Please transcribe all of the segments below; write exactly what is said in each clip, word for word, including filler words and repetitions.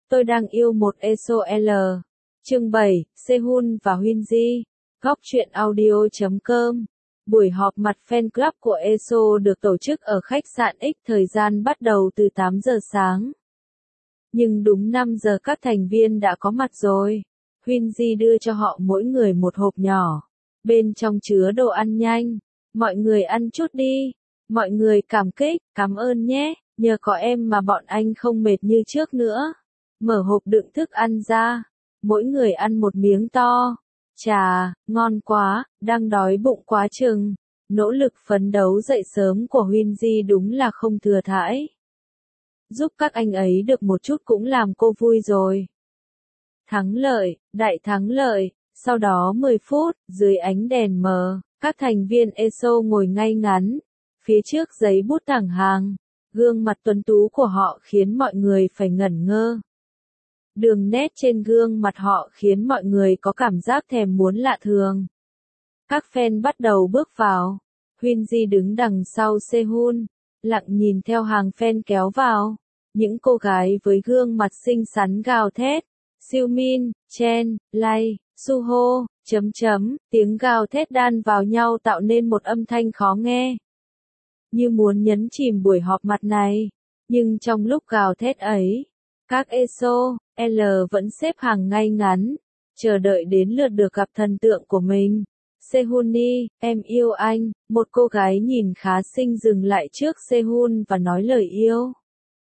Tôi đang yêu một ét o lờ. Chương bảy, Sehun và Hyunji. Góc truyện audio chấm com. Buổi họp mặt fan club của e ét o được tổ chức ở khách sạn X, thời gian bắt đầu từ tám giờ sáng. Nhưng đúng năm giờ các thành viên đã có mặt rồi. Hyunji đưa cho họ mỗi người một hộp nhỏ. Bên trong chứa đồ ăn nhanh. Mọi người ăn chút đi. Mọi người cảm kích, cảm ơn nhé. Nhờ có em mà bọn anh không mệt như trước nữa. Mở hộp đựng thức ăn ra. Mỗi người ăn một miếng to. Chà, ngon quá, đang đói bụng quá chừng. Nỗ lực phấn đấu dậy sớm của Hyunji đúng là không thừa thãi. Giúp các anh ấy được một chút cũng làm cô vui rồi. Thắng lợi, đại thắng lợi. Sau đó mười phút, dưới ánh đèn mờ, các thành viên e ét o ngồi ngay ngắn. Phía trước giấy bút thẳng hàng. Gương mặt tuấn tú của họ khiến mọi người phải ngẩn ngơ. Đường nét trên gương mặt họ khiến mọi người có cảm giác thèm muốn lạ thường. Các fan bắt đầu bước vào. Hyunji đứng đằng sau Sehun, lặng nhìn theo hàng fan kéo vào. Những cô gái với gương mặt xinh xắn gào thét. Seomin, Chen, Lay, Suho, chấm chấm, tiếng gào thét đan vào nhau tạo nên một âm thanh khó nghe. Như muốn nhấn chìm buổi họp mặt này. Nhưng trong lúc gào thét ấy, các e ét o lờ vẫn xếp hàng ngay ngắn, chờ đợi đến lượt được gặp thần tượng của mình. Sehuni, em yêu anh, một cô gái nhìn khá xinh dừng lại trước Sehun và nói lời yêu.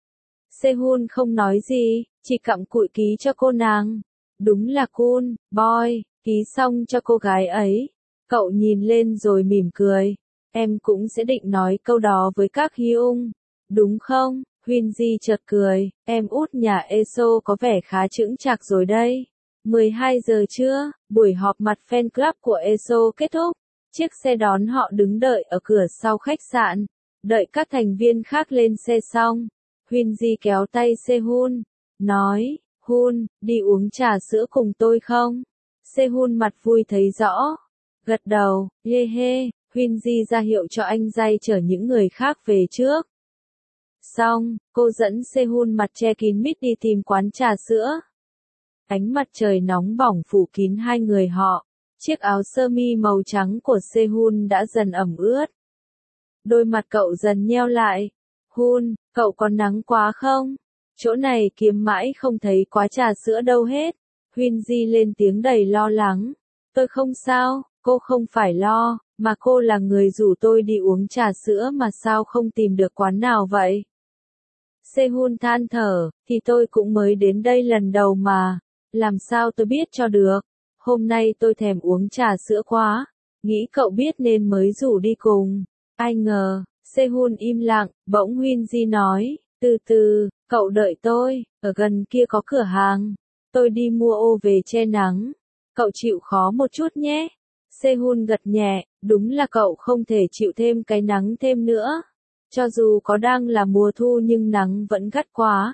Sehun không nói gì, chỉ cặm cụi ký cho cô nàng. Đúng là cool, boy, ký xong cho cô gái ấy. Cậu nhìn lên rồi mỉm cười. Em cũng sẽ định nói câu đó với các Hyung, đúng không? Hyunji chợt cười, em út nhà e ét o có vẻ khá chững chạc rồi đây. mười hai giờ trưa, buổi họp mặt fan club của e ét o kết thúc. Chiếc xe đón họ đứng đợi ở cửa sau khách sạn. Đợi các thành viên khác lên xe xong. Hyunji kéo tay Sehun, nói, Hun, đi uống trà sữa cùng tôi không? Sehun mặt vui thấy rõ. Gật đầu, hê hê, Hyunji ra hiệu cho anh Jay chở những người khác về trước. Xong, cô dẫn Sehun mặt che kín mít đi tìm quán trà sữa. Ánh mặt trời nóng bỏng phủ kín hai người họ. Chiếc áo sơ mi màu trắng của Sehun đã dần ẩm ướt. Đôi mặt cậu dần nheo lại. Hun, cậu có nắng quá không? Chỗ này kiếm mãi không thấy quá trà sữa đâu hết. Hyunji lên tiếng đầy lo lắng. Tôi không sao, cô không phải lo, mà cô là người rủ tôi đi uống trà sữa mà sao không tìm được quán nào vậy? Sehun than thở, thì tôi cũng mới đến đây lần đầu mà, làm sao tôi biết cho được, hôm nay tôi thèm uống trà sữa quá, nghĩ cậu biết nên mới rủ đi cùng, ai ngờ, Sehun im lặng, bỗng Hyunji nói, từ từ, cậu đợi tôi, ở gần kia có cửa hàng, tôi đi mua ô về che nắng, cậu chịu khó một chút nhé. Sehun gật nhẹ, đúng là cậu không thể chịu thêm cái nắng thêm nữa. Cho dù có đang là mùa thu nhưng nắng vẫn gắt quá.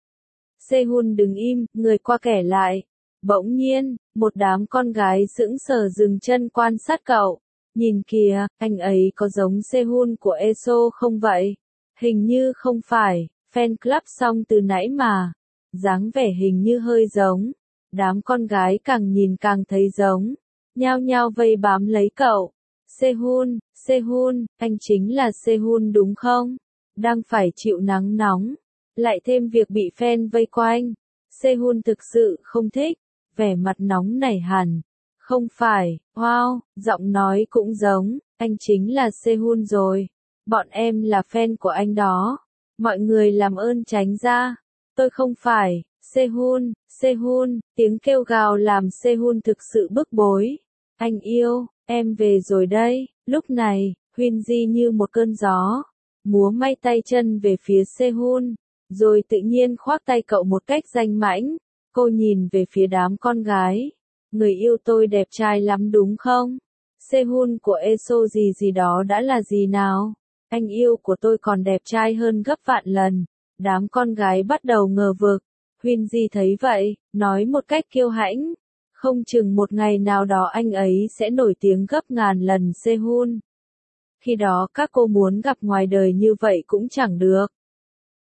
Sehun đứng im, người qua kẻ lại. Bỗng nhiên, một đám con gái sững sờ dừng chân quan sát cậu. Nhìn kìa, anh ấy có giống Sehun của e ét o không vậy? Hình như không phải, fan club xong từ nãy mà. Dáng vẻ hình như hơi giống. Đám con gái càng nhìn càng thấy giống. Nhao nhao vây bám lấy cậu. Sehun, Sehun, anh chính là Sehun đúng không? Đang phải chịu nắng nóng. Lại thêm việc bị fan vây quanh. Sehun thực sự không thích. Vẻ mặt nóng nảy hẳn. Không phải, wow, giọng nói cũng giống. Anh chính là Sehun rồi. Bọn em là fan của anh đó. Mọi người làm ơn tránh ra. Tôi không phải. Sehun, Sehun, tiếng kêu gào làm Sehun thực sự bức bối. Anh yêu, em về rồi đây. Lúc này, Hyunji như một cơn gió, múa may tay chân về phía Sehun, rồi tự nhiên khoác tay cậu một cách danh mãnh. Cô nhìn về phía đám con gái. Người yêu tôi đẹp trai lắm đúng không? Sehun của e ét o gì gì đó đã là gì nào? Anh yêu của tôi còn đẹp trai hơn gấp vạn lần. Đám con gái bắt đầu ngờ vực. Hyunji thấy vậy, nói một cách kiêu hãnh. Không chừng một ngày nào đó anh ấy sẽ nổi tiếng gấp ngàn lần Sehun. Khi đó các cô muốn gặp ngoài đời như vậy cũng chẳng được.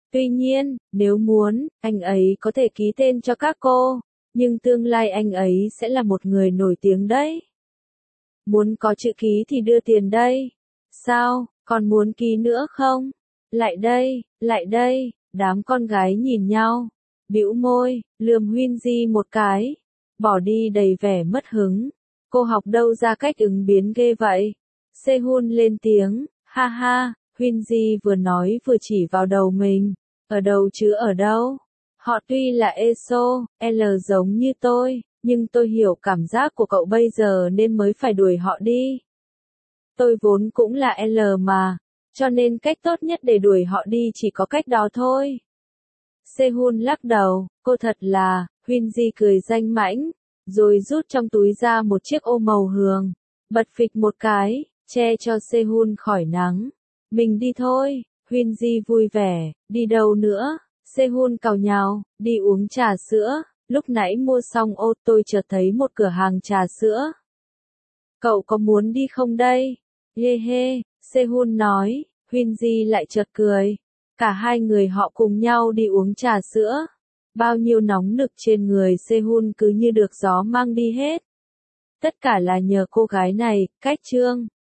Tuy nhiên, nếu muốn, anh ấy có thể ký tên cho các cô, nhưng tương lai anh ấy sẽ là một người nổi tiếng đấy. Muốn có chữ ký thì đưa tiền đây. Sao, còn muốn ký nữa không? Lại đây, lại đây, đám con gái nhìn nhau, bĩu môi, lườm Huyên Di một cái, bỏ đi đầy vẻ mất hứng. Cô học đâu ra cách ứng biến ghê vậy? Sehun lên tiếng, ha ha, Huyên Di vừa nói vừa chỉ vào đầu mình, ở đâu chứ ở đâu? Họ tuy là e ét o, L giống như tôi, nhưng tôi hiểu cảm giác của cậu bây giờ nên mới phải đuổi họ đi. Tôi vốn cũng là L mà, cho nên cách tốt nhất để đuổi họ đi chỉ có cách đó thôi. Sehun lắc đầu, cô thật là, Huyên Di cười danh mãnh, rồi rút trong túi ra một chiếc ô màu hường, bật phịch một cái, che cho Sehun khỏi nắng. Mình đi thôi, Huyên Di vui vẻ, đi đâu nữa? Sehun càu nhàu, đi uống trà sữa, lúc nãy mua xong ô tôi chợt thấy một cửa hàng trà sữa. Cậu có muốn đi không đây? Hê hê, Sehun nói, Huyên Di lại chợt cười. Cả hai người họ cùng nhau đi uống trà sữa. Bao nhiêu nóng nực trên người Sehun cứ như được gió mang đi hết. Tất cả là nhờ cô gái này, cách trương.